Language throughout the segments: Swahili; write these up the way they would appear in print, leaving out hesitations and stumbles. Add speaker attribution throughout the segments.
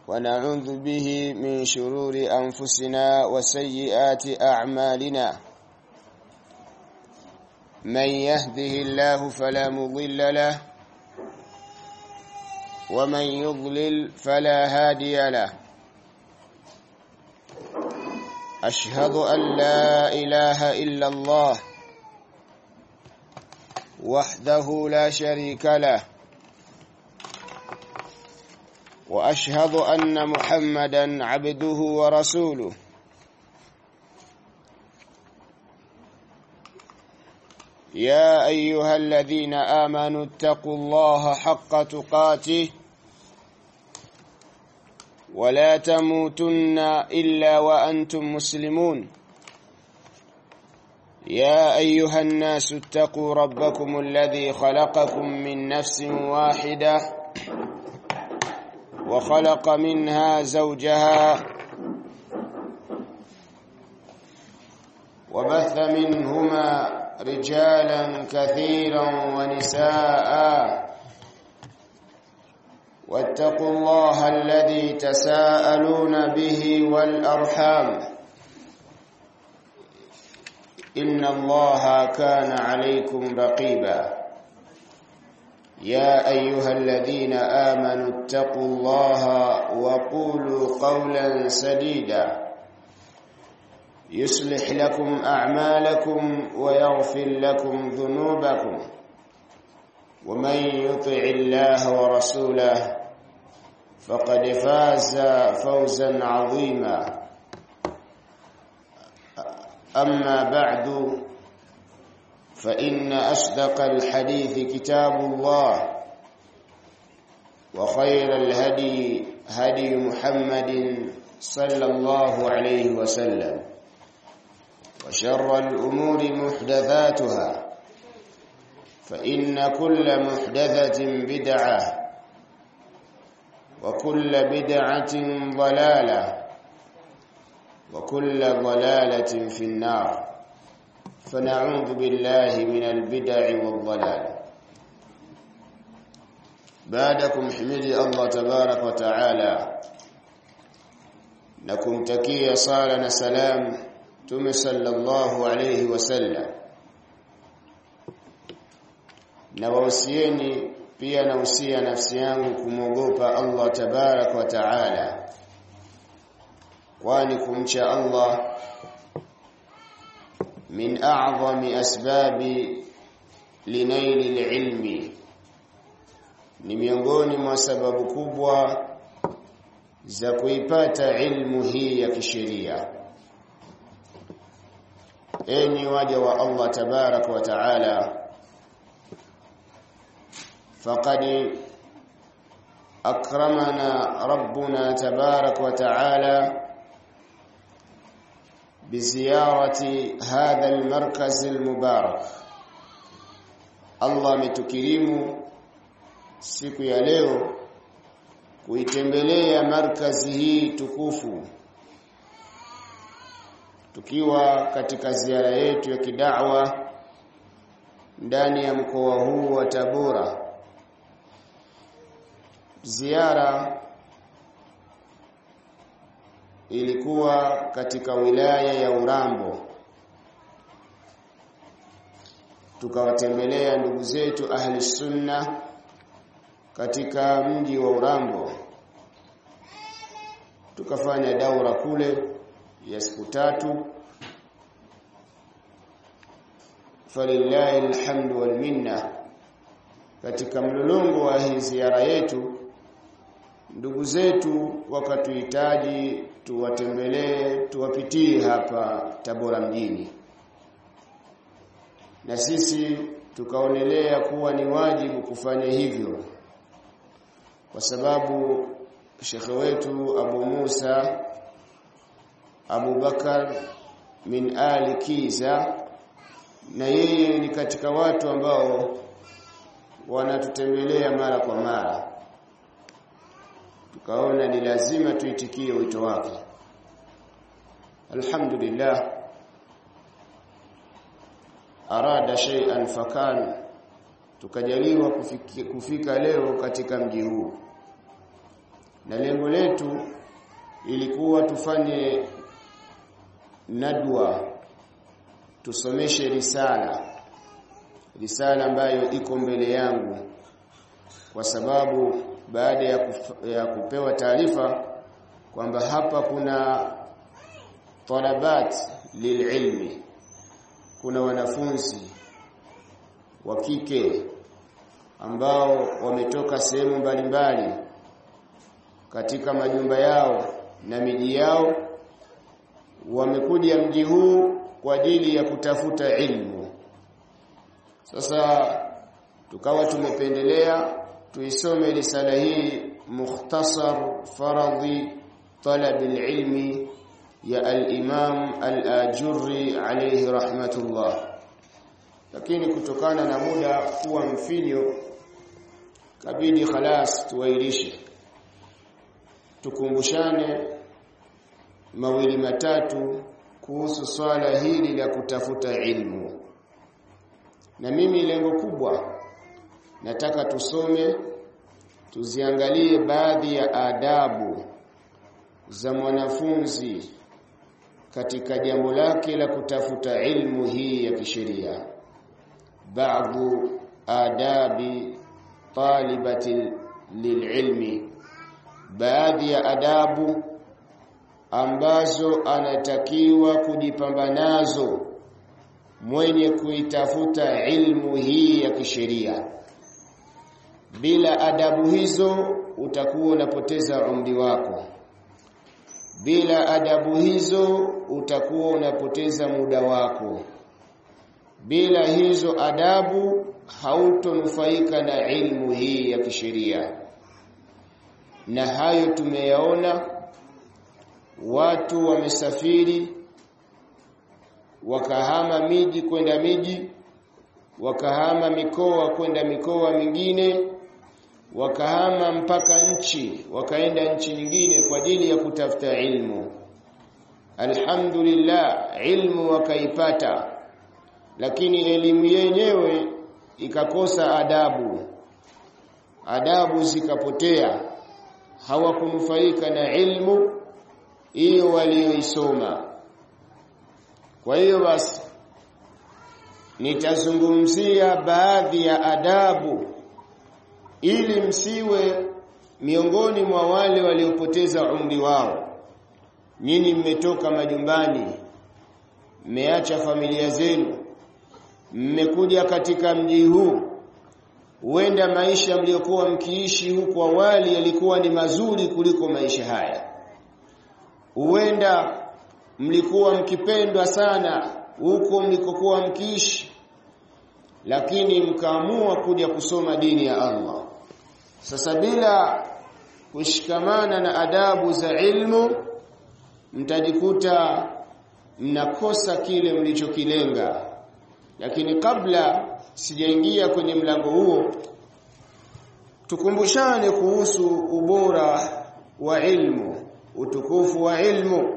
Speaker 1: ونعوذ به من شرور أنفسنا وسيئات أعمالنا. من يهده الله فلا مضل له ومن يضلل فلا هادي له. أشهد أن لا إله إلا الله وحده لا شريك له، وأشهد أن محمدا عبده ورسوله. يا أيها الذين آمنوا اتقوا الله حق تقاته ولا تموتن إلا وأنتم مسلمون. يا أيها الناس اتقوا ربكم الذي خلقكم من نفس واحدة وخلق منها زوجها وبث منهما رجالا كثيرا ونساء، واتقوا الله الذي تساءلون به والأرحام، إن الله كان عليكم رقيبا. يا أيها الذين آمنوا اتقوا الله وقولوا قولا سديدا يصلح لكم أعمالكم ويغفر لكم ذنوبكم، ومن يطع الله ورسوله فقد فاز فوزا عظيما. أما بعد، فإن أصدق الحديث كتاب الله، وخير الهدي هدي محمد صلى الله عليه وسلم، وشر الأمور محدثاتها، فإن كل محدثة بدعة، وكل بدعة ضلالة، وكل ضلالة في النار. فنعوذ بالله من البدع والضلال. بعدكم حمدي الله تبارك وتعالى، نكم تكيا صالنا سلام Mtume sallallahu alayhi wasallam, na wausieni pia nausia nafsi yangu kumwogopa Allah tabarak wa taala, kwani kumcha Allah min a'zami asbabi linaili alilmi, ni miongoni mwa sababu kubwa za kuipata ilmu hii ya kisheria. Enyi waja wa Allah tabarak wa taala, faqad akramana rabbuna tabarak wa taala biziyarati hadha almarkaz almubarak. Allah ametukirimu siku ya leo kuitembelea markazi hii tukufu, tukiwa katika ziara yetu ya kida'wa ndani ya mkoa huu wa Tabora. Ziara ilikuwa katika wilaya ya Urambo, tukawatembelea ndugu zetu ahli sunna katika mji wa Urambo, tukafanya daura kule ya siku 3. Falillahi alhamdu wal minna. Katika mlolongo wa hii ziara yetu, ndugu zetu wakatuhitaji tuwatembelee, tuwapitie hapa Tabora mjini, na sisi tukaonelea kuwa ni wajibu kufanya hivyo, kwa sababu shekhe wetu Abu Musa Abu Bakar min Ali Kiza, na yeye ni katika watu ambao wanatutembelea mara kwa mara. Tukaona ni lazima tuitikie wito wake. Alhamdulillah, arada shay'an fakan, tukajaliwa kufika leo katika mji huu. na lengo letu ilikuwa tufanye nadwa, tusomeshe risala ambayo iko mbele yangu, kwa sababu baada ya kupewa taarifa kwamba hapa kuna talabat lililmi, kuna wanafunzi wa kike ambao wametoka sehemu mbalimbali katika majumba yao na miji yao, wamekuja mji huu kwa ajili ya kutafuta ilmu. Sasa tukawa tumependelea tuisome risala hii mukhtasar faradhi talab alilmi ya al-Imam al-Ajurri alayhi rahmatullah, lakini kutokana na muda kuwa mfinyo kabidi khalas tuwailishe, tukumbushane mawili matatu kuhusu swala hili la kutafuta ilmu. Na mimi lengo kubwa nataka tusome, tuziangalie baadhi ya adabu za mwanafunzi katika jambo lake la kutafuta ilmu hii ya kisheria. Baadhi adabi talibati lililmi, baadhi ya adabu ambazo anatakiwa kujipamba nazo mwenye kuitafuta ilmu hii ya kisheria. Bila adabu hizo utakuwa unapoteza umri wako. Bila adabu hizo utakuwa unapoteza muda wako. Bila hizo adabu hautonufaika na ilmu hii ya kisheria. Na hayo tumeyaona, watu wamesafiri wakahama miji kwenda miji, wakahama mikoa kwenda mikoa mingine, wakahama mpaka nchi, wakaenda nchi nyingine kwa ajili ya kutafuta ilmu. Alhamdulillah, ilmu wakaipata, lakini elimu yenyewe ikakosa adabu zikapotea, hawakunufaika na ilmu hiyo walioisoma. Kwa hiyo basi nitazungumzia baadhi ya adabu ili msiwe miongoni mwa wale waliopoteza umri wao. Nyinyi mmetoka majumbani, mmeacha familia zenu, mmekuja katika mji huu. Huenda maisha mliokuwa mkiishi huko awali yalikuwa ni mazuri kuliko maisha haya. Huenda mlikuwa mkipendwa sana huko mlikokuwa mkiishi, lakini mkaamua kuja kusoma dini ya Allah. Sasa bila kushikamana na adabu za ilmu, mtajikuta mnakosa kile mlichokilenga. Lakini kabla sijaingia kwenye mlango huo, tukumbushane kuhusu ubora wa ilmu, utukufu wa ilmu.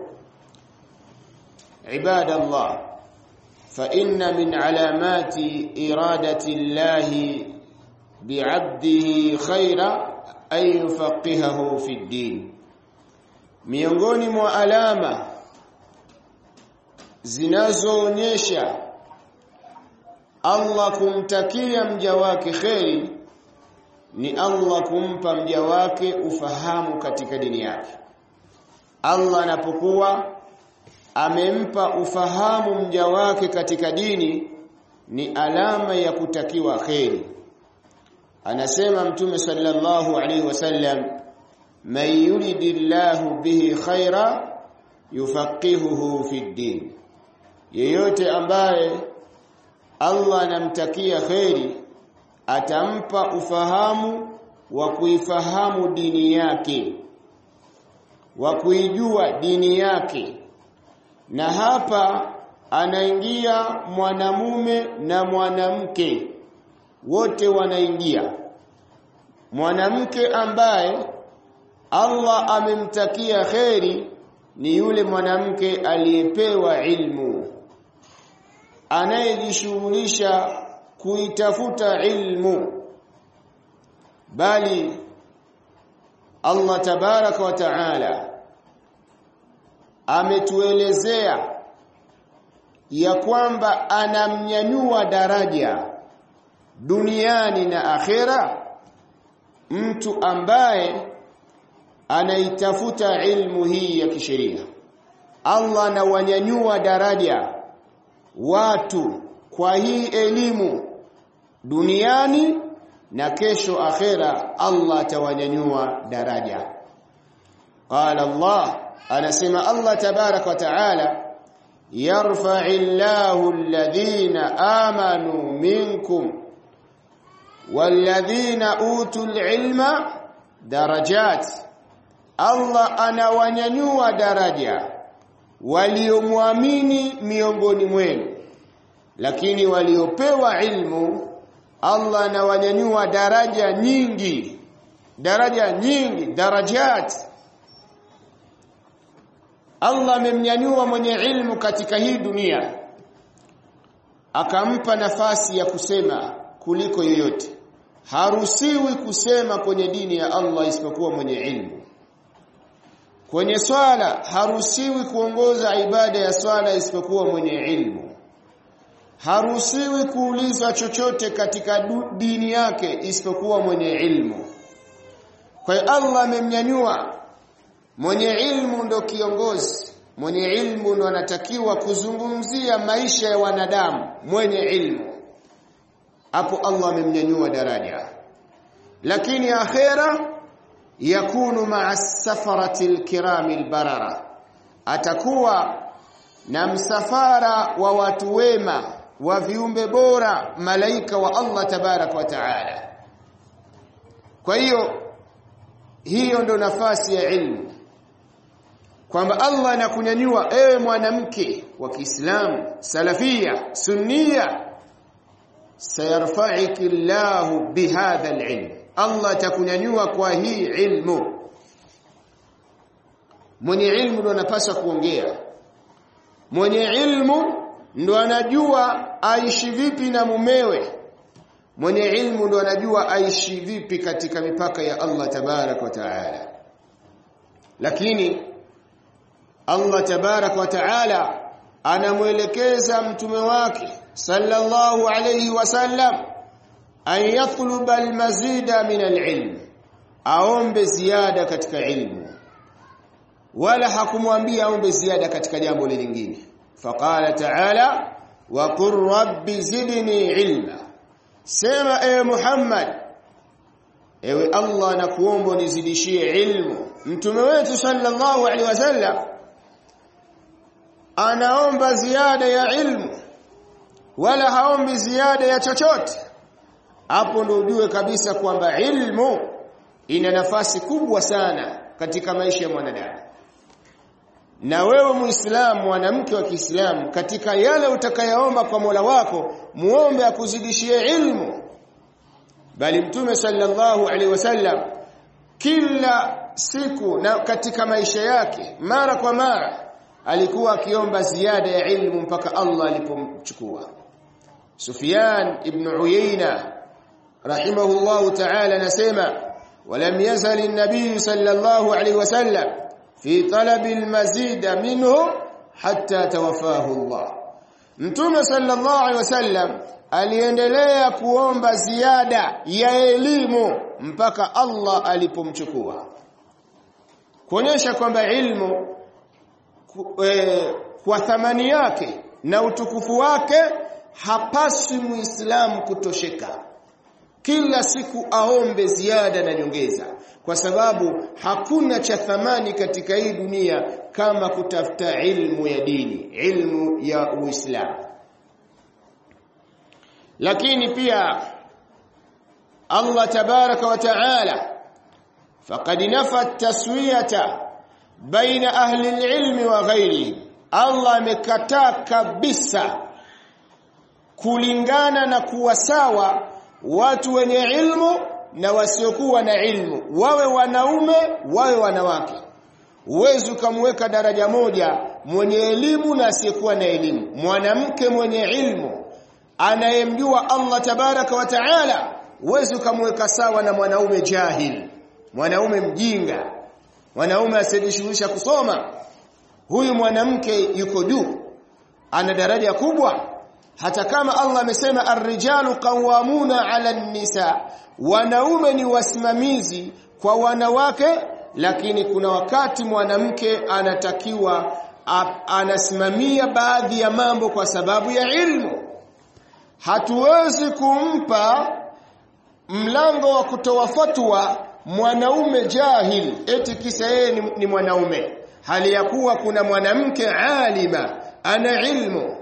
Speaker 1: Ibadallah, fa inna min alamati iradati Allahi bi'abdihi khaira ay yufaqihahu fi ddin. Miongoni mwa alama zinazoonyesha Allah kumtakia mja wake kheri ni Allah kumpa mja wake ufahamu katika dini yake. Allah anapokuwa amempa ufahamu mja wake katika dini ni alama ya kutakiwa kheri. Anasema Mtume sallallahu alaihi wasallam, man yuridillahu bihi khaira yufaqihuhu fi ddin. Yeyote ambaye Allah anamtakia kheri atampa ufahamu wa kuifahamu dini yake, wa kuijua dini yake. Na hapa anaingia mwanamume na mwanamke, wote wanaingia. Mwanamke ambaye Allah amemtakia kheri ni yule mwanamke aliyepewa ilmu, anayejishughulisha kuitafuta ilmu. Bali Allah tabaraka wa taala ametuelezea ya kwamba anamnyanyua daraja duniani na akhera mtu ambaye anaitafuta ilmu hii ya kisheria. Allah anawanyanyua daraja watu kwa hii elimu duniani na kesho akhera Allah atawanyanyua daraja. Qala Allah, anasema Allah tabaraka wa taala, yarfa'illahu alladhina amanu minkum walladhina utul ilma darajat. Allah anawanyanyua daraja waliomwamini miongoni mwenu, lakini waliopewa ilmu Allah anawanyanyua daraja nyingi, darajat. Allah amemnyanyua mwenye ilmu katika hii dunia, akampa nafasi ya kusema kuliko yoyote. Haruhusiwi kusema kwenye dini ya Allah isipokuwa mwenye ilmu. Kwenye swala haruhusiwi kuongoza ibada ya swala isipokuwa mwenye ilmu. Haruhusiwi kuuliza chochote katika dini yake isipokuwa mwenye ilmu. Kwa hiyo Allah amemnyanyua mwenye ilmu, ndo kiongozi. Mwenye ilmu ndo anatakiwa kuzungumzia maisha ya wanadamu, mwenye ilmu. Hapo Allah amemnyanyua daraja. Lakini akhera yakunu ma'a safarati alkirami albarara, atakuwa na msafara wa watu wema, wa viumbe bora, malaika wa Allah tabarak wa taala. Kwa hiyo ndo nafasi ya ilmu, kwamba Allah anakunyanyua ewe mwanamke wa Kiislamu, salafia, sunnia, sayarfa'uki Allahu bihadha alilm. Allah atakunyanyua kwa hii ilmu. Mwenye ilmu ndo anapaswa kuongea. Mwenye ilmu ndo anajua aishi vipi na mumewe. Mwenye ilmu ndo anajua aishi vipi katika mipaka ya Allah tabarak wa taala. Lakini Allah tabarak wa taala anamuelekeza mtume wake sallallahu alayhi wasallam an yatluba almazida min alilm, aombe ziada katika ilmu, wala hakumwambia aombe ziada katika jambo lingine. Faqala ta'ala wa qur rabbi zidni ilma, sema ewe Muhammad, ewe Allah nakuomba nizidishie ilmu. Mtume wetu sallallahu alaihi wasallam anaomba ziada ya ilmu, wala haombi ziada ya chochote. Hapo ndio ujue kabisa kwamba ilmu ina nafasi kubwa sana katika maisha ya mwanadamu. Na wewe Muislamu, mwanamke wa Kiislamu, katika yale utakayoomba kwa Mola wako, muombe akuzidishie ilmu. Bali Mtume sallallahu alaihi wasallam kila siku na katika maisha yake mara kwa mara alikuwa akiomba ziada ya ilmu mpaka Allah alipomchukua. Sufyan ibn Uyayna rahimahullahu ta'ala nasema, walam yazal an-nabiy sallallahu alayhi wasallam fi talabi al-mazid minhu hatta tawaffahu Allah. Mtume sallallahu alayhi wasallam aliendelea kuomba ziada ya elimu mpaka Allah alipomchukua, kuonyesha kwamba ilmu kwa thamani yake na utukufu wake hapaswi Muislamu kutosheka. Kila siku aombe ziada na nyongeza, kwa sababu hakuna cha thamani katika hii dunia kama kutafuta ilmu ya dini, ilmu ya Uislamu. Lakini pia Allah tabaraka wa taala faqad nafa taswiyata baina ahli alilmi wa ghairihi. Allah amekataa kabisa kulingana na kuwa sawa watu wenye ilmu na wasiokuwa na ilmu, wawe wanaume wawe wanawake. Uwezo kumweka daraja moja mwenye elimu na asiyekuwa na elimu. Mwanamke mwenye ilmu anayemjua Allah tabaraka wa taala, uwezo kumweka sawa na mwanaume jahil. mwanaume mjinga, mwanaume asiyejishughulisha kusoma, huyu mwanamke yuko juu, ana daraja kubwa. Hata kama Allah amesema ar-rijalu qawwamuna 'ala an-nisa, wanaume ni wasimamizi kwa wanawake, lakini kuna wakati mwanamke anatakiwa anasimamia baadhi ya mambo kwa sababu ya ilmu. Hatuwezi kumpa mlango wa kutoa fatwa mwanaume jahil eti kisa yeye ni mwanaume, hali ya kuwa kuna mwanamke alima ana ilmu.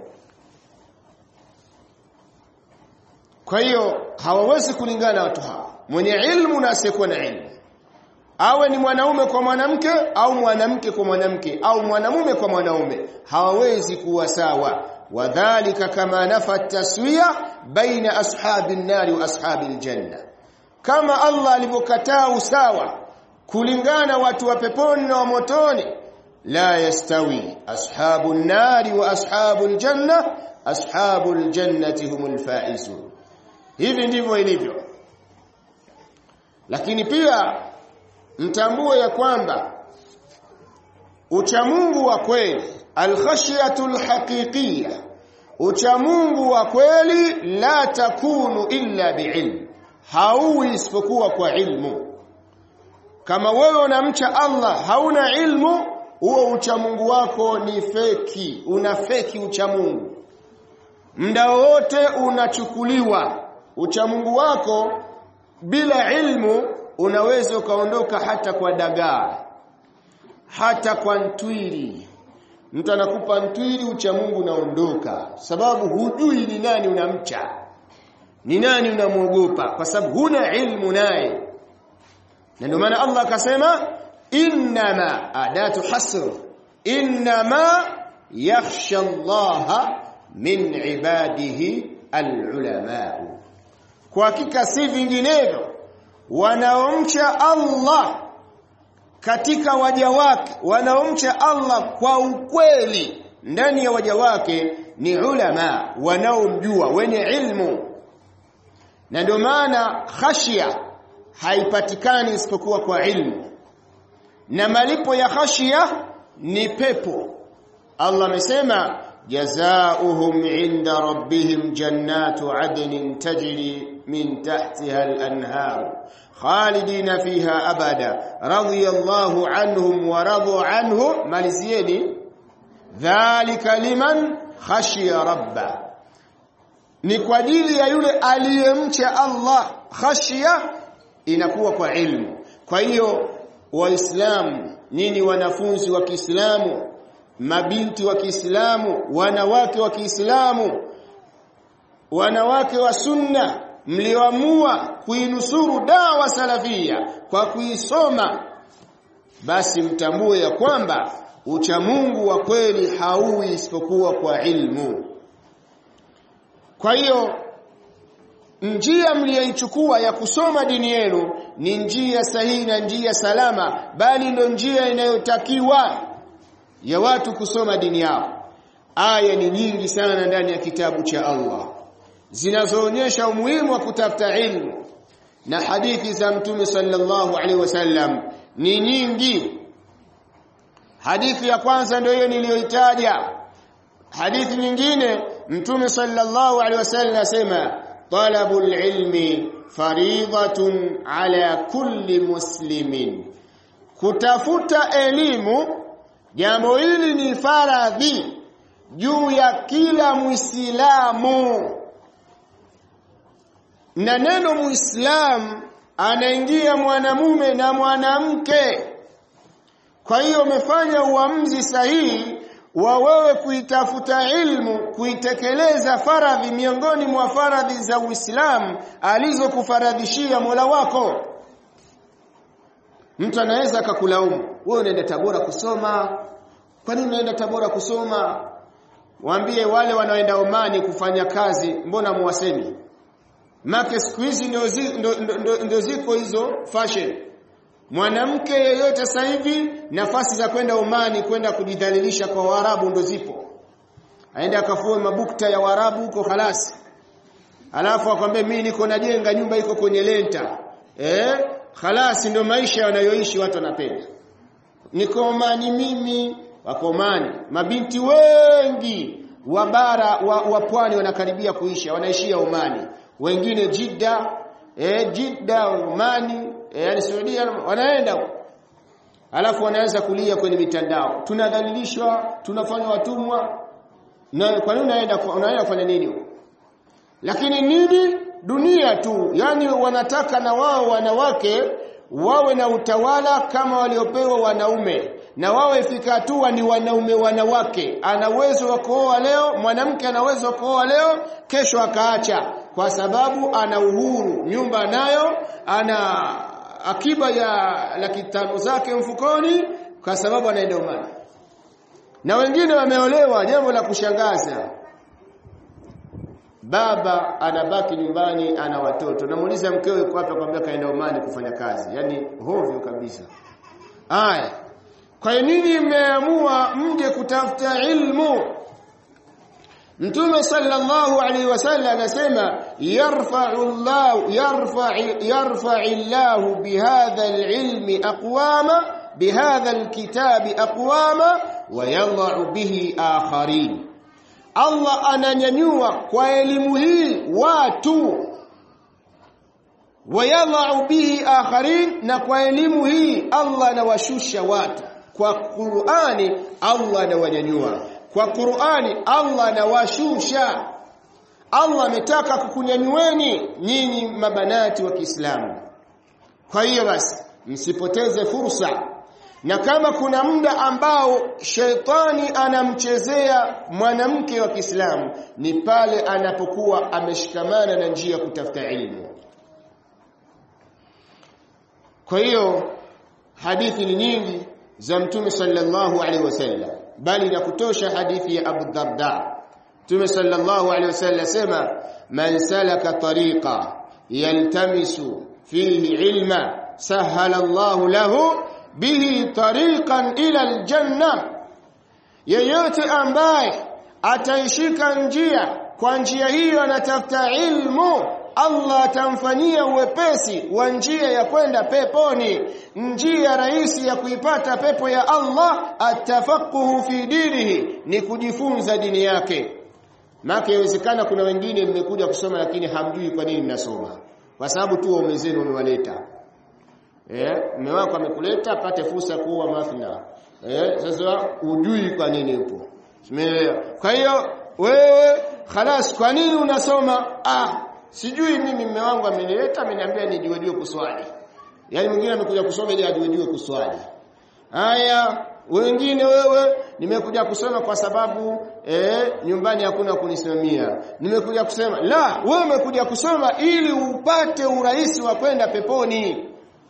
Speaker 1: Kwa hiyo hawawezi kulingana watu hawa, mwenye ilmu na asiyekuwa na ilmu. Awe ni mwanaume kwa mwanamke au mwanamke kwa mwanamke au mwanamume kwa mwanaume, hawawezi kuwa sawa. Wadhālika kama nafa taswiya baina ashabin nari wa ashabil janna, kama Allah alivyokataa usawa kulingana watu wa peponi na wa motoni. La yastawi ashabun nari wa ashabul janna, ashabul jannati humul faizun. Hivi ndivyo ilivyo. Lakini pia mtambue ya kwamba uchamungu wa kweli, al-khashyatul haqiqiyya, uchamungu wa kweli la takunu illa biilm, hauwi isipokuwa kwa ilmu. Kama wewe unamcha Allah hauna ilmu, huo uchamungu wako ni feki, una feki uchamungu. Muda wote unachukuliwa uchamungu wako. Bila ilmu unaweza ukaondoka hata kwa dagaa, hata kwa ntwili. Mtu anakupa ntwili, uchamungu unaondoka, sababu hujui ni nani unamcha, ni nani unamuogopa, kwa sababu huna ilmu naye. Na ndio maana Allah akasema innama, adatu hasr, innama yakhsha Allah min ibadihi alulama, kwa hakika si vinginevyo wanaomcha Allah katika waja wake, wanaomcha Allah kwa ukweli ndani ya waja wake ni ulama, wanaomjua, wenye ilmu. Na ndio maana khashia haipatikani isipokuwa kwa ilmu, na malipo ya khashia ni pepo. Allah amesema jazaohum inda rabbihim jannatu adnin tajri min tahtiha al-anhar khalidina fiha abada radiyallahu anhum wa radu anhu. Malizieni, dhalika liman khashiya rabba, ni kwa ajili ya yule aliyemcha Allah. Khashia inakuwa kwa ilmu. Kwa hiyo waislamu, nini, wanafunzi wa Kiislamu, mabinti wa Kiislamu, wanawake wa Kiislamu, wanawake wa sunna, mlioamua kuinusuru dawa salafia kwa kuisoma, basi mtambue ya kwamba uchamungu wa kweli hauwi isipokuwa kwa ilmu. Kwa hiyo njia mliyoichukua ya kusoma dini yenu ni njia sahihi na njia salama, bali ndio njia inayotakiwa ya watu kusoma dini yao. Aya ni nyingi sana ndani ya kitabu cha Allah zinazoonyesha umuhimu wa kutafuta ilmu, na hadithi za Mtume sallallahu alaihi wasallam ni nyingi. Hadithi ya kwanza ndio hiyo niliyoitaja. Hadithi nyingine Mtume sallallahu alaihi wasallam asema talabul ilmi fariidatun ala kulli muslimin, kutafuta elimu jambo hili ni faradhi juu ya kila Muislamu. Na neno Muislamu anaingia mwanamume na mwanamke. Kwa hiyo umefanya uamuzi sahihi wa wewe kuitafuta ilmu, kuitekeleza faradhi miongoni mwa faradhi za Uislamu alizokufaradhishia Mola wako. Mtu anaweza akakulaumu, wewe unaenda Tabora kusoma. Kwa nini unaenda Tabora kusoma? Waambie wale wanaoenda Omani kufanya kazi, mbona muwasemi? Make siku hizi ndio ziko hizo fashion. Mwanamke yeyote sasa hivi nafasi za kwenda Omani kwenda kujidhalilisha kwa Waarabu ndio zipo. Aende akafue mabukta ya Waarabu huko halasi. Alafu akwambie mimi niko najenga nyumba iko kwenye lenta. khalas ndio maisha wanayoishi watu wanapenda. Niko Omani mimi, wako Omani. Mabinti wengi wa bara wa pwani wanakaribia kuisha, wanaishia Omani. Wengine Jeddah, Omani, yani Saudia wanaenda. Alafu wanaanza kulia kwenye mitandao. Tunadhalilishwa, tunafanywa watumwa. Na kwa nini unaenda kufanya nini? Lakini nini? Dunia tu. Yani wanataka na wao wanawake wawe na utawala kama waliopewa wanaume. Na wao ifika hatua ni wanaume wanawake. Ana uwezo wa kuoa leo, mwanamke ana uwezo wa kuoa leo, kesho akaacha kwa sababu ana uhuru. Nyumba nayo, ana akiba ya laki 5 zake mfukoni kwa sababu anaenda Omani. Na wengine wameolewa, jambo la kushangaza. Baba anabaki nyumbani, ana watoto. Namuuliza mkeo yuko hapa, kwambia kaenda Omani kufanya kazi. Yani hovyo kabisa. Haya. Kwa nini mmeamua mje kutafuta ilmu? Mtume sallallahu alaihi wasallam anasema yarfa'illahu bihadha alilmi aqwama bihadha alkitabi aqwama wa yadh'u bihi akharin. Allah ananyanyua kwa elimu hii watu, wa yadh'u bihi akharin, na kwa elimu hii Allah anawashusha watu. Kwa Qur'ani Allah anawanyanyua, kwa Qur'ani Allah anawashusha. Allah ametaka kukunyanyueni nyinyi mabanati wa Kiislamu. Kwa hiyo basi msipoteze fursa. Na kama kuna muda ambao sheitani anamchezea mwanamke wa Kiislamu, ni pale anapokuwa ameshikamana na njia kutafuta ilmu. Kwa hiyo hadithi ni nyingi za Mtume sallallahu alaihi wasallam, bali na kutosha hadithi ya Abu Darda. Mtume sallallahu alaihi wasallam sema, man salaka tariqa yaltamisu fihi ilma sahala Allahu lahu bihi tariqan ila aljanna. Yeyote ambaye ataishika njia, kwa njia hiyo anatafuta ilmu, Allah atamfanyia uwepesi wa njia ya kwenda peponi. Njia rahisi ya kuipata pepo ya Allah, atafakuhu fi dinihi, ni kujifunza dini yake. Maana inawezekana kuna wengine mmekuja kusoma lakini hamjui kwa nini mnasoma. Kwa sababu tu waume zenu wamewaleta. Mume wako amekuleta apate fursa kuwa mathna. Sasa hujui kwa nini upo. Umeelewa? Kwa hiyo wewe khalas, kwa nini unasoma? Sijui mimi, mume wangu amenileta, ameniambia nijue kuswali. Yaani mwingine amekuja kusoma ili ajue kuswali. Haya, wengine wewe nimekuja kusoma kwa sababu nyumbani hakuna kunisimamia. Nimekuja kusema, la, wewe umekuja kusoma ili upate urahisi wa kwenda peponi.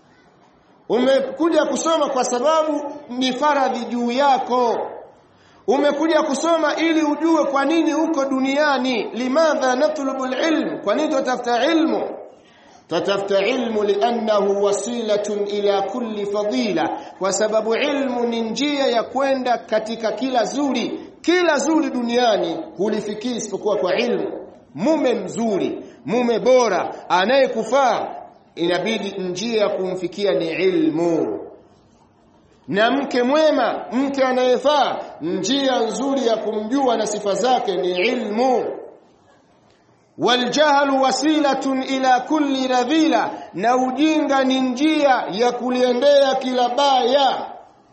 Speaker 1: Umekuja kusoma kwa sababu ni faradhi juu yako. Umekuja kusoma ili ujue kwa nini uko duniani. Limadha natlubu alilm? Kwa nini tutafuta ilmu? Tutafuta ilmu li'annahu wasilatun ila kulli fadila, kwa sababu ilmu ni njia ya kwenda katika kila zuri. Kila zuri duniani hulifikii isipokuwa kwa ilmu. Mume mzuri, mume bora anayekufaa, inabidi njia ya kumfikia ni ilmu. Na mke mwema, mke anayefaa, njia nzuri ya kumjua na sifa zake ni ilmu. Waljahlu wasilatun ila kulli radhila, na ujinga ni njia ya kuliendea kila baya.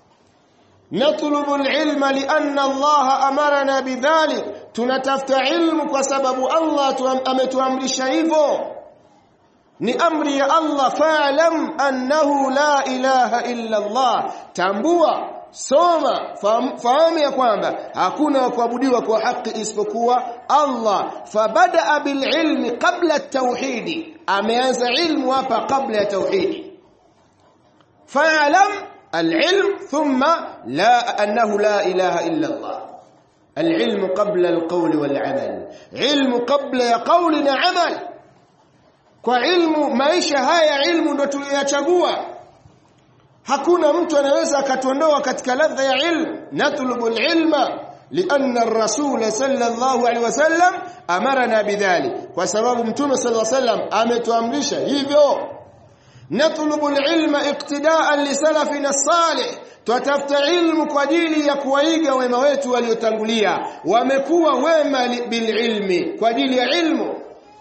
Speaker 1: Natlubu alilma lianna Allah amarna bidhalik, tunatafuta ilmu kwa sababu Allah ametuamrisha hivyo. Ni amri ya Allah, fa'lam annahu la ilaha illa Allah. Tambua, soma, fahamu ya kwamba hakuna kuabudiwa kwa haki isipokuwa Allah. Fabada bil ilmi qabla at-tauhid, ameanza ilmu hapa kabla ya tauhid. Fa'lam al-ilm thumma la annahu la ilaha illa Allah. Al-ilmu qabla al-qawl wal-amal, ilmu qabla ya qawli na amal. Kwa ilmu, maisha haya ilmu ndo tuliyachagua. Hakuna mtu anaweza akatuondoa katika ladha ya ilmu. Natlubu ilma lianna ar-rasul sallallahu alaihi wasallam amarna bidhalik, kwa sababu mtume sallallahu alaihi wasallam ametuamrisha hivyo. natlubu al-ilma iqtida'an li salafina as-salih, tutafuta ilmu kwa ajili ya kuwaiga wema wetu waliotangulia, wamekuwa wema bil ilmi, kwa ajili ya ilmu.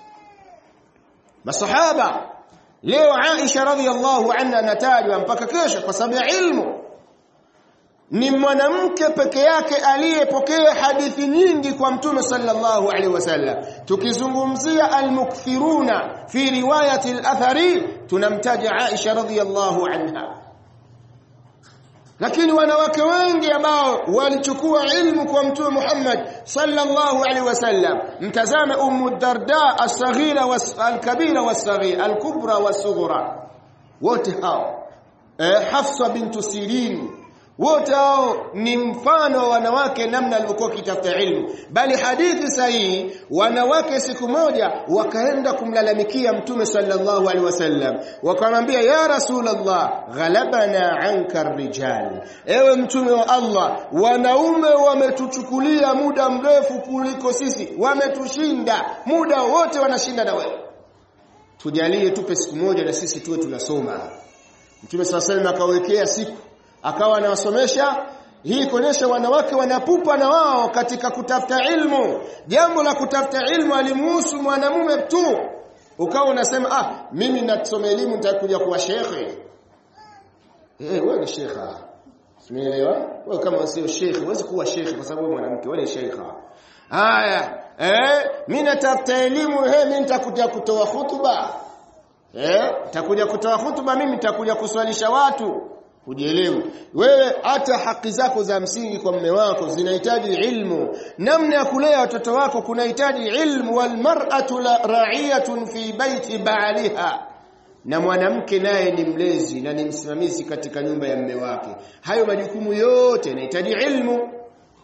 Speaker 1: Masahaba leo Aisha radhiyallahu anha anatajwa mpaka kesho kwa sababu ya ilmu. Ni mwanamke peke yake aliyepokea hadithi nyingi kwa Mtume sallallahu alaihi wasallam. Tukizungumzia al-mukthiruna fi riwayati al-athari tunamtaja Aisha radhiyallahu anha. Lakini wanawake wengi ambao walichukua ilmu kwa Mtume Muhammad sallallahu alaihi wasallam, mtazame Ummu Darda as-saghira wal-kabira was-saghira, al-kubra was-sughra, wote hao Hafsa bintu Sirin, wote hao ni mfano wa wanawake namna walivyokuwa kitafuta ilmu. Bali hadithi sahihi, wanawake siku moja wakaenda kumlalamikia Mtume sallallahu alaihi wasallam, wakamwambia ya Rasulullah, ghalabana anka rijal, ewe Mtume wa Allah, wanaume wametuchukulia muda mrefu kuliko sisi, wametushinda muda wote, wanashinda na wewe, tujalie tupe siku moja na sisi tuwe tunasoma. Mtume sallallahu alaihi wasallam akawekea siku, akawa anawasomesha. Hii kuonesha wanawake wanapupa na wao katika kutafuta ilmu. Jambo la kutafuta ilmu alimuhusu mwanamume tu. Ukawa unasema mimi nasoma elimu nitakuja kuwa shekhe. Wewe ni shekha. Umeelewa? Wewe kama sio shekhe huwezi kuwa shekhe kwa sababu wewe mwanamke, wewe ni shekha. Haya, mimi natafuta elimu, mimi nitakuja kutoa hutuba. Nitakuja kutoa hutuba, mimi nitakuja kuswalisha watu. Hujielewi wewe, hata haki zako za msingi kwa mume wako zinahitaji ilmu. Namna ya kulea watoto wako kunahitaji ilmu. Wal mar'atu ra'iyatun fi baiti ba'liha, na mwanamke naye ni mlezi na ni msimamizi katika nyumba ya mume wake. Hayo majukumu yote yanahitaji ilmu.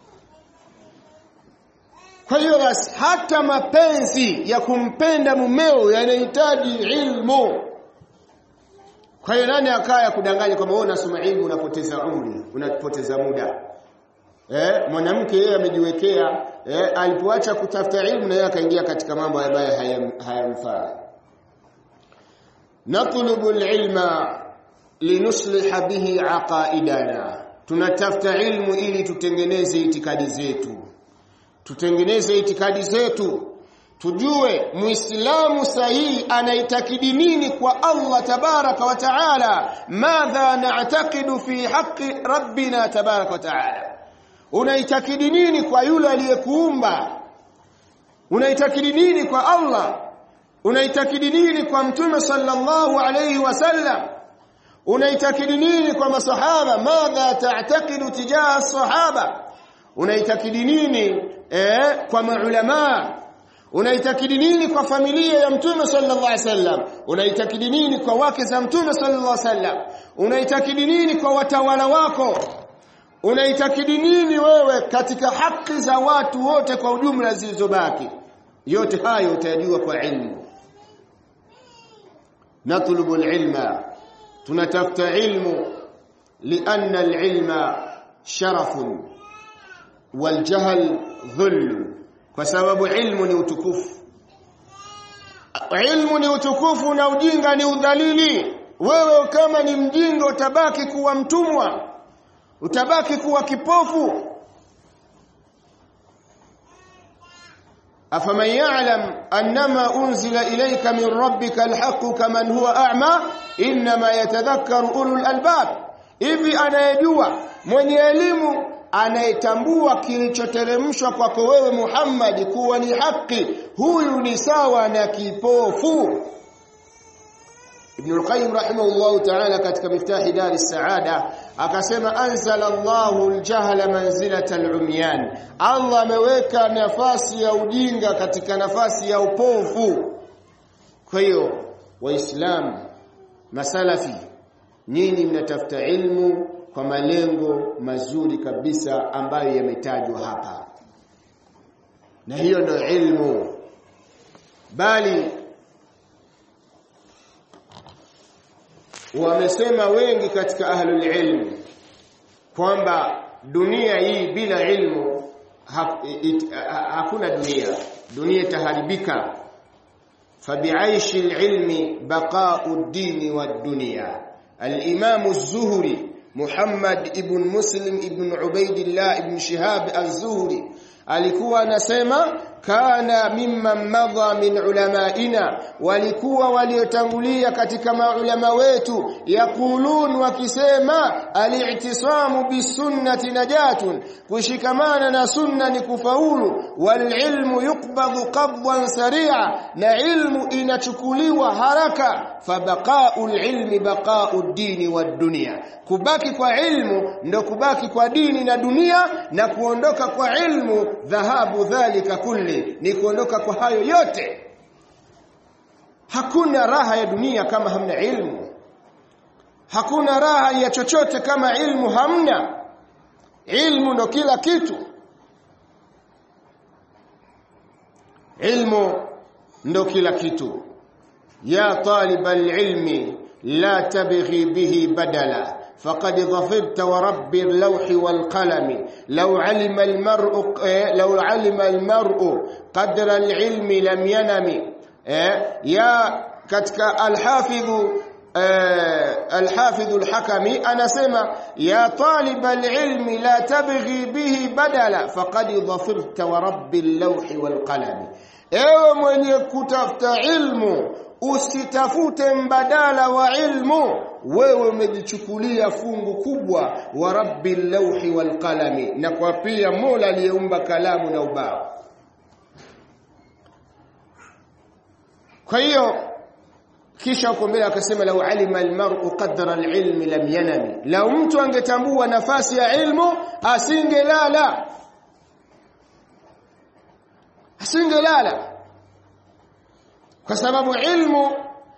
Speaker 1: Kwa hiyo basi hata mapenzi ya kumpenda mumeo yanahitaji ilmu. Kwa hiyo nani akaya kudanganya kwamba wewe unasoma ilmu unapoteza umri, unapoteza muda? Mwanamke yeye amejiwekea alipoacha kutafuta ilmu na yeye akaingia katika mambo ambayo hayamfaa. Natlubu al-ilma linusliha bihi aqaidana, tunatafuta ilmu ili tutengeneze itikadi zetu. Tutengeneze itikadi zetu, tujue muislamu sahihi anaitakidi nini kwa Allah tabaraka wa taala. Madha na'taqidu fi haqqi rabbina tabaraka wa taala, unaitakidi nini kwa yule aliyekuumba? Unaitakidi nini kwa Allah? Unaitakidi nini kwa Mtume sallallahu alayhi wasallam? Unaitakidi nini kwa masahaba? Madha ta'taqidu tijaha sahaba? Unaitakidi nini kwa maulama? Unaitakidi nini kwa familia ya Mtume sallallahu alaihi wasallam? Unaitakidi nini kwa wake za Mtume sallallahu alaihi wasallam? Unaitakidi nini kwa watawala wako? Unaitakidi nini wewe katika haki za watu wote kwa ujumla zilizobaki? Yote hayo utajua kwa ilmu. Natlubu al-ilma, tunatafuta ilmu lianna al-ilma sharafun wal jahl dhull, kwa sababu ilmu ni utukufu. Ilmu ni utukufu na ujinga ni udhalili. Wewe kama ni mjinga utabaki kuwa mtumwa, utabaki kuwa kipofu. Afaman ya'lam annama unzila ilayka min rabbika alhaqqu kaman huwa a'ma inma yatadhakkaru ulul albab, hivi anayejua mwenye elimu anayetambua kilichoteremshwa kwako wewe Muhammad kuwa ni haki, huyu ni sawa na kipofu. Ibn al-Qayyim rahimahullah ta'ala katika Miftahi Dar as-Saada akasema anzala Allahu al-jahla manzilata al-umyan, Allah ameweka nafasi ya ujinga katika nafasi ya upofu. Kwa hiyo waislamu masalafi, nyinyi mnatafuta ilmu kwa malengo mazuri kabisa ambayo yametajwa hapa, na hiyo ndio ilmu. Bali wamesema wengi katika ahlul ilm kwamba dunia hii bila ilmu hakuna dunia, dunia itaharibika. فبعيش العلم بقاء الدين والدنيا. الإمام الزهري محمد ابن مسلم ابن عبيد الله ابن شهاب الزهري alikuwa anasema kana mimman madha min ulamaina, walikuwa waliotangulia katika maulama wetu, yakulun wakisema al-i'tisamu bisunnati najatun, kushikamana na sunna ni kufaulu, wal ilmu yuqbadhu qabdan sari'a, na ilmu inachukuliwa haraka, fabaqa'ul ilmi baqa'ud dini wad dunya, kubaki kwa ilmu ndo kubaki kwa dini na dunia, na kuondoka kwa ilmu dhahabu dhalika kulli, ni kuondoka kwa hayo yote. Hakuna raha ya dunia kama hamna ilmu. Hakuna raha ya chochote kama ilmu hamna. Ilmu ndo kila kitu. Ilmu ndo kila kitu. Ya talibal ilmi la tabghi bihi badala فقد ظفرت ورب اللوح والقلم لو علم المرء قدر العلم لم ينم. يا katika الحافظ الحكمي anasema ya talib alilm la tabghi bihi badala faqad ظفرت ورب اللوح والقلم. Ewe mwenye kutafuta ilmu usitafute mbadala wa ilmu, wewe umejichukulia fungu kubwa wa rabbil lawhi wal qalami, na kwa pia Mola aliyeumba kalamu na ubao. Kwa hiyo kisha huko mbele akasema law alima almar'u qadra alilmi lam yanami, law mtu angetambua nafasi ya ilmu asingelala. Kwa sababu ilmu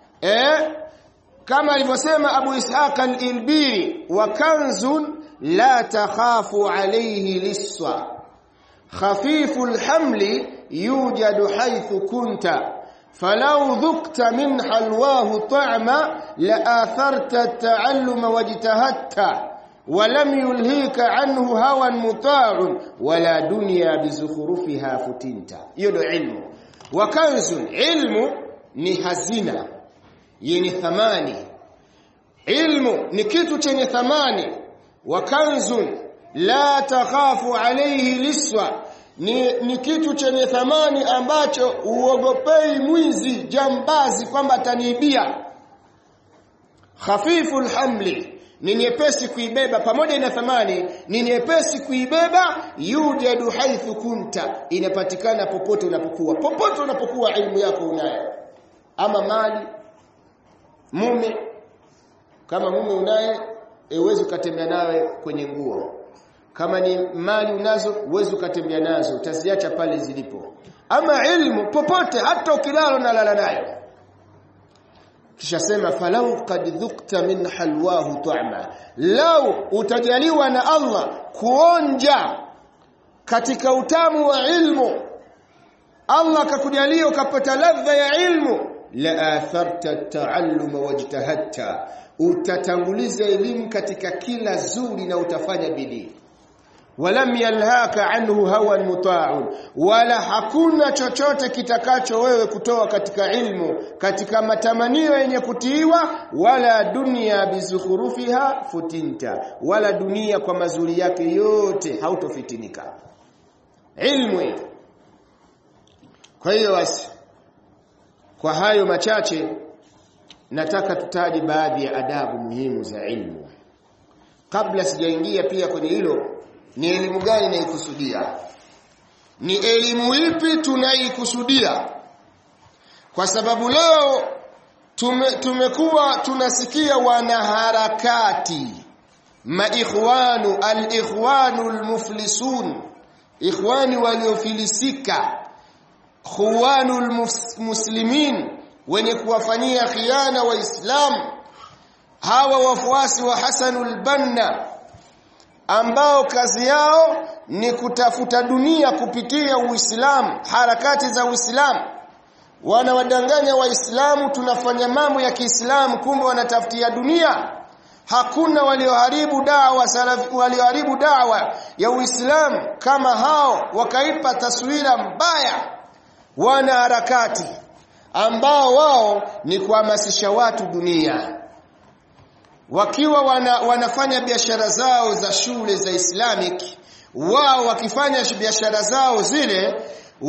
Speaker 1: kama alivyosema Abu Ishaq al-Ilbiri, wa kanzun la takhafu alayhi liswa khafifu alhamli yujadu haythu kunta falau dhukta min halwahu ta'ma la atharta at-ta'alluma wajtahadta ولم يلهيك عنه هوى مطاع ولا دنيا بزخرفها فتنت. hiyo ndio ilmu. Wa kanzun, ilmu ni hazina yenye thamani. Ilmu ni kitu chenye thamani. Wa kanzun la takhafu alayhi liswa, ni kitu chenye thamani ambacho uogopei mwizi jambazi kwamba ataniibia. Khafiful hamli, ni nyepesi kuibeba, pamoja na thamani ni nyepesi kuibeba. Yujadu haythu kunta, inapatikana popote unapokuwa ilmu yako unayo. Ama mali, mume, kama mume unaye uweze kutembea nawe kwenye nguo. Kama ni mali unazo uweze kutembea nazo, utaziacha pale zilipo. Ama ilmu popote, hata ukilala unalala nayo. Kisha sema falau qad dhukta min halwahu ta'ma, lau utajaliwa na Allah kuonja katika utamu wa ilmu, Allah akakujalia ukapata ladha ya ilmu, la atharta ta'alluma wajtahadta, utatanguliza elimu katika kila zuri na utafanya bidii. Walam yalhaka anhu hawan muta'un, wala hakuna chochote kitakacho wewe kutoa katika ilmu katika matamanio yenye kutiiwa, wala dunia bizukhurufiha futinta, wala dunia kwa mazuri yake yote hautofitinika. Ilmu. Kwa hiyo basi, kwa hayo machache nataka tutaje baadhi ya adabu muhimu za ilmu. Kabla sijaingia pia kwenye hilo, ni elimu gani naikusudia? Ni elimu ipi tunaikusudia? Kwa sababu leo tumekuwa tunasikia wanaharakati, maikhwanu, al-ikhwanu al-muflisun, ikhwani waliofilisika, khuwanul muslimin, wenye kuwafanyia khiana waislamu. Hawa wafuasi wa Hasanul Banna ambao kazi yao ni kutafuta dunia kupitia Uislamu, harakati za Uislamu. Wanawadanganya Waislamu tunafanya mambo ya Kiislamu, kumbe wanatafutia dunia. Hakuna walioharibu da'wa ya Uislamu kama hao, wakaipa taswira mbaya wana harakati ambao wao ni kuhamasisha watu dunia. Wakiwa wanafanya biashara zao za shule za Islamic, wao wakifanya biashara zao zile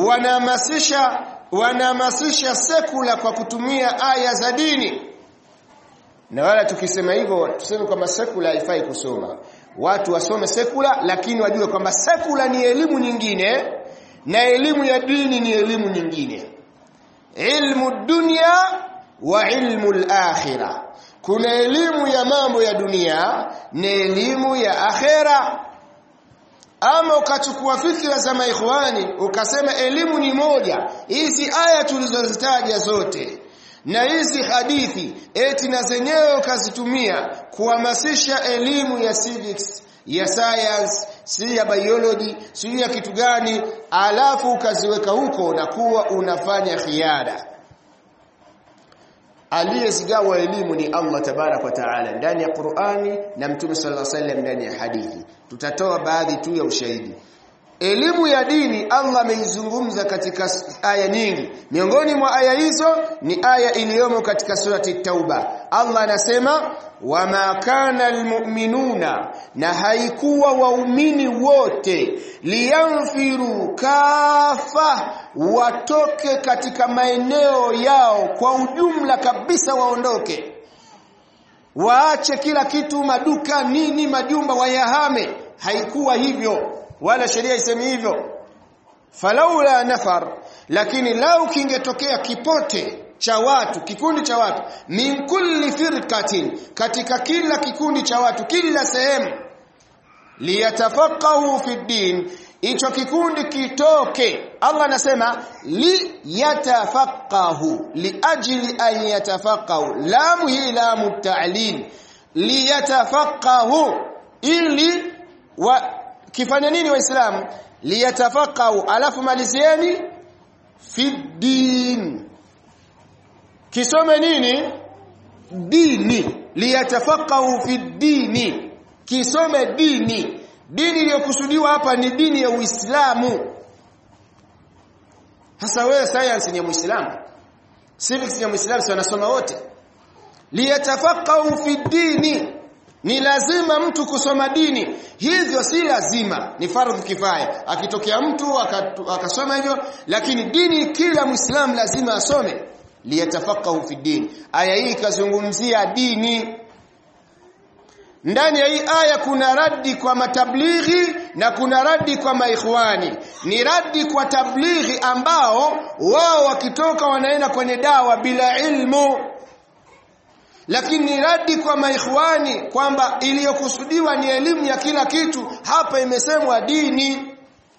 Speaker 1: wanahamasisha sekula kwa kutumia aya za dini. Na wala tukisema hivyo tuseme kwamba sekula haifai kusoma. Watu wasome sekula, lakini wajue kwamba sekula ni elimu nyingine na elimu ya dini ni elimu nyingine. Ilmu dunya wa ilmu al-akhirah. Kuna elimu ya mambo ya dunia na elimu ya akhera. Ama ukachukua fikra za maikhwani ukasema elimu ni moja, hizi aya tulizozitaja zote na hizi hadithi eti na zenyewe ukazitumia kuhamasisha elimu ya civics, ya science, si ya biology, si ya kitu gani, alafu ukaziweka huko na kuwa unafanya khiada. Aliyezigawa elimu ni Allah tabarak wa taala ndani ya Qur'ani na Mtume sallallahu alaihi wasallam ndani ya hadithi. Tutatoa baadhi tu ya ushahidi. Elimu ya dini Allah ameizungumza katika aya nyingi. Miongoni mwa aya hizo ni aya iliyomo katika surati Tauba. Allah anasema wama kana almu'minuna, na haikuwa waumini wote liyanfiru kafa, watoke katika maeneo yao kwa ujumla kabisa, waondoke waache kila kitu, maduka nini, majumba wayahame. Haikuwa hivyo, wala sheria isemi hivyo. Falaula nafar, lakini lau kingetokea kipote cha watu, kikundi cha watu, min kulli firqatin, katika kila kikundi cha watu, kila sehemu, liyatafaqahu fi din, hicho kikundi kitoke. Allah anasema liyatafaqahu, liajli an yatafaqahu, lamu hi lamu ta'lil, liyatafaqahu, ili kifanya nini waislamu? Liyatafaqahu, alafu malizieni fi din, kisome nini? Dini. Liyatafaqahu fi dini, kisome dini. Dini iliyokusudiwa hapa ni dini ya Uislamu. Hasa wewe science ni ya Muislamu, civics ni ya Muislamu, si wanasoma wote. Liyatafaqahu fi dini, ni lazima mtu kusoma dini. Hivyo si lazima, ni fardhu kifaya. Akitokea mtu akasoma hivyo, lakini dini kila Muislamu lazima asome. Liyatafaqahu fi din. Aya hii kazungumzia dini. Ndani ya hii aya kuna radi kwa matablighi na kuna radi kwa maikhwani. Ni radi kwa tablighi ambao wao wakitoka wanaenda kwenye dawa bila ilmu, lakini ni radi kwa maikhwani kwamba iliyokusudiwa ni elimu ya kila kitu. Hapa imesemwa dini.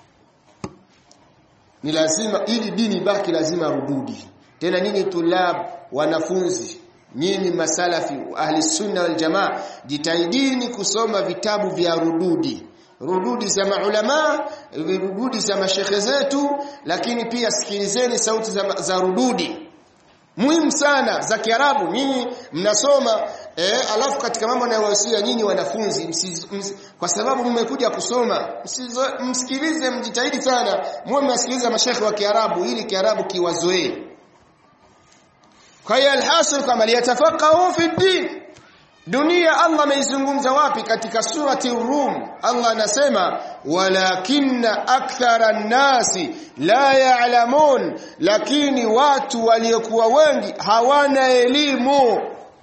Speaker 1: Ni lazima, ili dini baki lazima rududi. Tena nini tulab, wanafunzi, nyinyi masalafi ahli sunna wal jamaa, jitahidini kusoma vitabu vya rududi. Rududi za maulama, rududi za mashekhe zetu, lakini pia sikilizeni sauti za rududi. Muhimu sana za Kiarabu. Nyinyi mnasoma alafu katika mambo yanayowahusia nyinyi wanafunzi, kwa sababu mmekuja kusoma, msikilize, mjitahidi sana muwe mnasikiliza mashekhe wa Kiarabu ili Kiarabu kiwazoee. Kwa hiyo alhasil kama liyatafaqahu fi din. Dunia Allah ameizungumza wapi? Katika surati Rum. Allah anasema walakinna akthara an-nasi la ya'lamun, lakini watu waliokuwa wengi hawana elimu.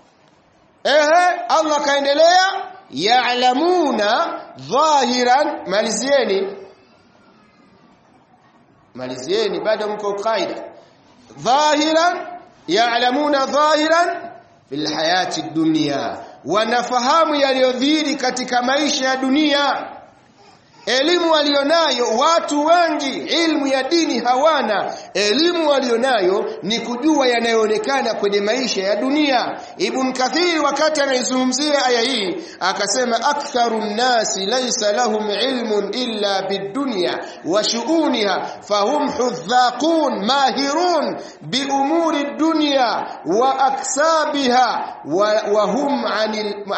Speaker 1: Allah kaendelea ya'lamuna dhahiran, malizieni bado mko kaida. Dhahiran, ya'lamuna dhahiran fil hayati dunya, wanafahamu yaliyodhihiri katika maisha ya dunia. Elimu walionayo watu wengi, ilmu ya dini hawana. Elimu walionayo ni kujua yanayoonekana kwenye maisha ya dunia. Ibn Kathir wakati anaizungumzia aya hii akasema aktharun nasi laysa lahum ilmun illa bidunya wa shu'uniha fahum hudhaqun mahirun bi umuri dunya wa aksabiha wa hum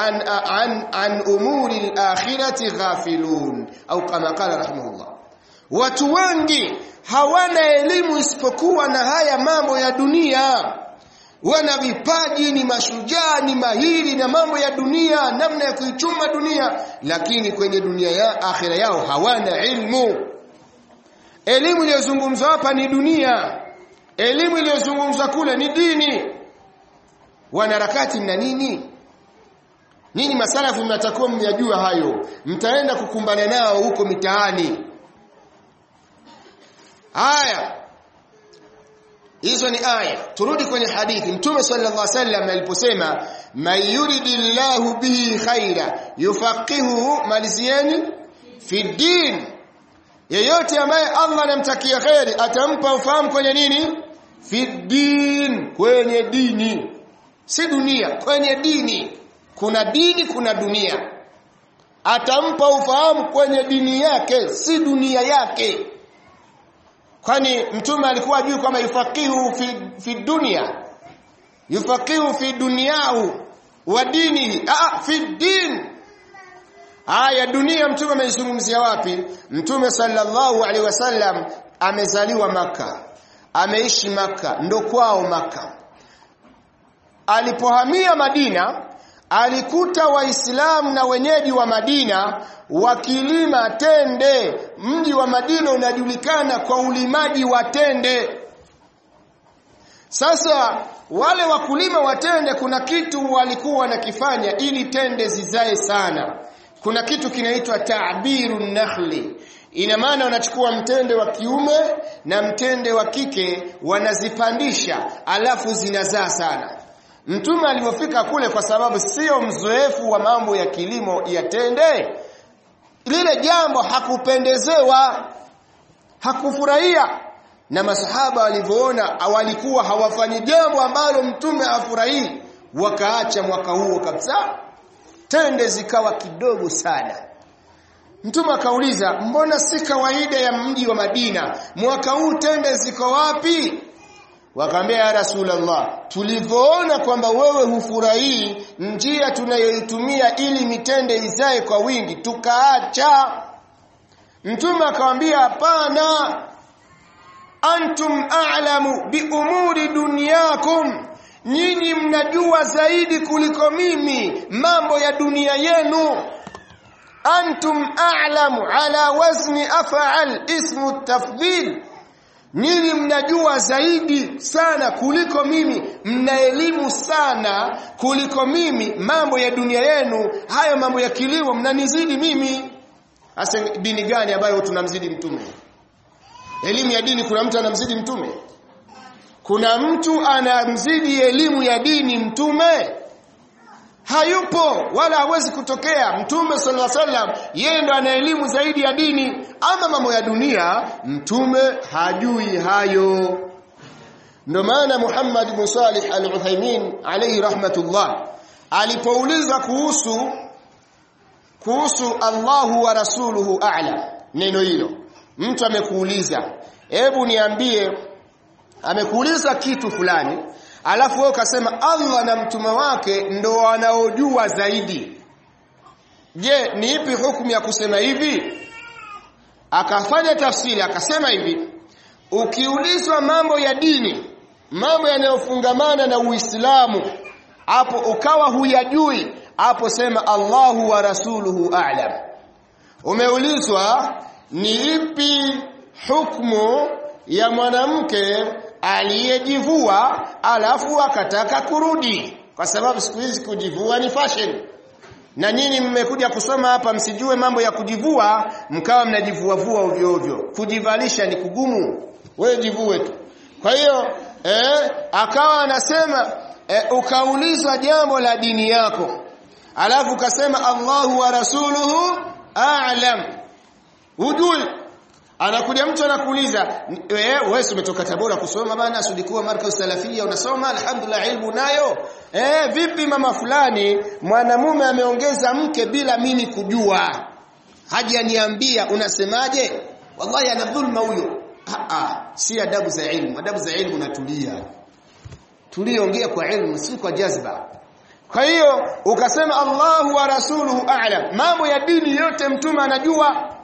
Speaker 1: an umuri al-akhirati ghafilun, au kama qala rahimahullah. Watu wengi hawana elimu isipokuwa na haya mambo ya dunia. Wana vipaji, ni mashujaa, ni mahiri na mambo ya dunia, namna ya kuichuma dunia, lakini kwenye dunia ya akhira yao hawana ilmu. Elimu iliyozungumzwa hapa ni dunia, elimu iliyozungumzwa kule ni dini. Wanaharakati na nini? Nini masalafu mnatakiwa mjue hayo, mtaenda kukumbana nao huko mitaani. Aya hizo ni aya. Turudi kwenye hadithi. Mtume sallallahu alaihi wasallam aliposema man yuridillahu bihi khaira yufaqihuhu malizieni fi din, yeyote ambaye Allah anamtakia khairi atampa ufahamu kwenye nini? Fi din, kwenye dini, si dunia, kwenye dini. Kuna dini, kuna dunia. Atampa ufahamu kwenye dini yake, si dunia yake. Kwani mtume alikuwa ajui kama yufaqihu fi dunya, yufaqihu fi dunyahu wa dinihi, fi din. Aya dunia mtume ameizungumzia wapi? Mtume sallallahu alaihi wasallam amezaliwa Maka, ameishi Maka, ndo kwao Maka. Alipohamia Madina alikuta Waislamu na wenyeji wa Madina wakilima tende. Mji wa Madina unajulikana kwa ulimaji wa tende. Sasa wale wakulima wa tende kuna kitu walikuwa wanakifanya ili tende zizae sana. Kuna kitu kinaitwa ta'birun nakhli. Ina maana wanachukua mtende wa kiume na mtende wa kike wanazipandisha, alafu zinazaa sana. Mtume alipofika kule, kwa sababu sio mzoefu wa mambo ya kilimo ya tende, lile jambo hakupendezewa, hakufurahia. Na masahaba walivyoona walikuwa hawafanyi jambo ambalo mtume afurahii, wakaacha mwaka huo kabisa. Tende zikawa kidogo sana. Mtume akauliza, mbona si kawaida ya mji wa Madina, mwaka huu tende ziko wapi? Wakamwambia, ya Rasulullah, tulivyoona kwamba wewe hufurahii njia tunayoitumia ili mitende izae kwa wingi, tukaacha. Mtume akamwambia, hapana, antum a'lamu bi umuri dunyakum, nyinyi mnajua zaidi kuliko mimi mambo ya dunia yenu. Antum a'lamu ala wazni af'al ismu tafdhil, nyinyi mnajua zaidi sana kuliko mimi, mna elimu sana kuliko mimi mambo ya dunia yenu. Hayo mambo ya kilimo mnanizidi mimi. Hasa dini gani ambayo tunamzidi mtume? Elimu ya dini kuna mtu anamzidi mtume? Kuna mtu anamzidi elimu ya dini mtume? Hayupo, wala hawezi kutokea. Mtume sallallahu alaihi wasallam yeye ndo ana elimu zaidi ya dini. Ama mambo ya dunia mtume hajui hayo. Ndio maana Muhammad ibn Salih al-Uthaymeen alayhi rahmatullah alipoulizwa kuhusu Allahu wa rasuluhu a'lam, neno hilo, mtu amekuuliza, hebu niambie, amekuuliza kitu fulani, alafu wewe ukasema Allah na mtume wake ndo wanaojua zaidi, je, ni ipi hukumu ya kusema hivi? Akafanya tafsiri akasema hivi, ukiulizwa mambo ya dini, mambo yanayofungamana na Uislamu, hapo ukawa huyajui, hapo sema Allahu wa rasuluhu a'lam. Umeulizwa ni ipi hukumu ya mwanamke aliyejivua alafu akataka kurudi, kwa sababu siku hizi kujivua ni fashion, na nyinyi mmekuja kusoma hapa msijue mambo ya kujivua, mkawa mnajivua vua ovyo ovyo. Kujivalisha ni kugumu, wewe jivue tu. Kwa hiyo akawa anasema ukaulizwa jambo la dini yako, alafu ukasema Allahu wa rasuluhu a'lam, hujui. Anakuja mtu anakuuliza, wewe umetoka Tabora kusoma bana, ulikuwa markaz salafia unasoma, alhamdulillah ilmu nayo, vipi mama fulani mwanamume ameongeza mke bila mimi kujua, hajaniambia, unasemaje? Wallahi ana dhulma huyo. Si adabu za ilmu. Adabu za ilmu natulia, tuliongea kwa ilmu, si kwa jazba. Kwa hiyo ukasema Allahu wa rasuluhu a'lam, mambo ya dini yote mtume anajua.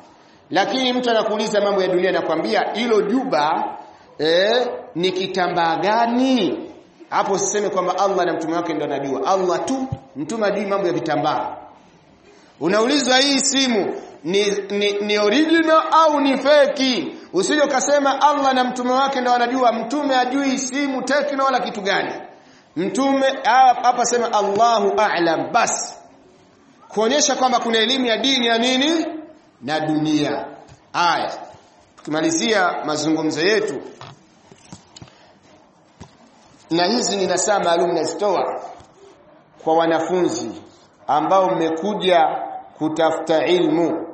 Speaker 1: Lakini mtu anakuuliza mambo ya dunia, nakwambia hilo juba ni kitambaa gani? Hapo usiseme kwamba Allah na mtume wake ndio anajua. Allah tu, mtume hajui mambo ya vitambaa. Unaulizwa hii simu ni original au ni fake? Usije ukasema Allah na mtume wake ndio wanajua. Mtume hajui simu Tecno wala kitu gani. Mtume hapa sema Allahu a'lam bas. Kuonyesha kwamba kuna elimu ya dini ya nini na dunia. Haya, tukimalizia mazungumzo yetu, na hizi ni nasaha maalum nazitoa kwa wanafunzi ambao mmekuja kutafuta ilmu.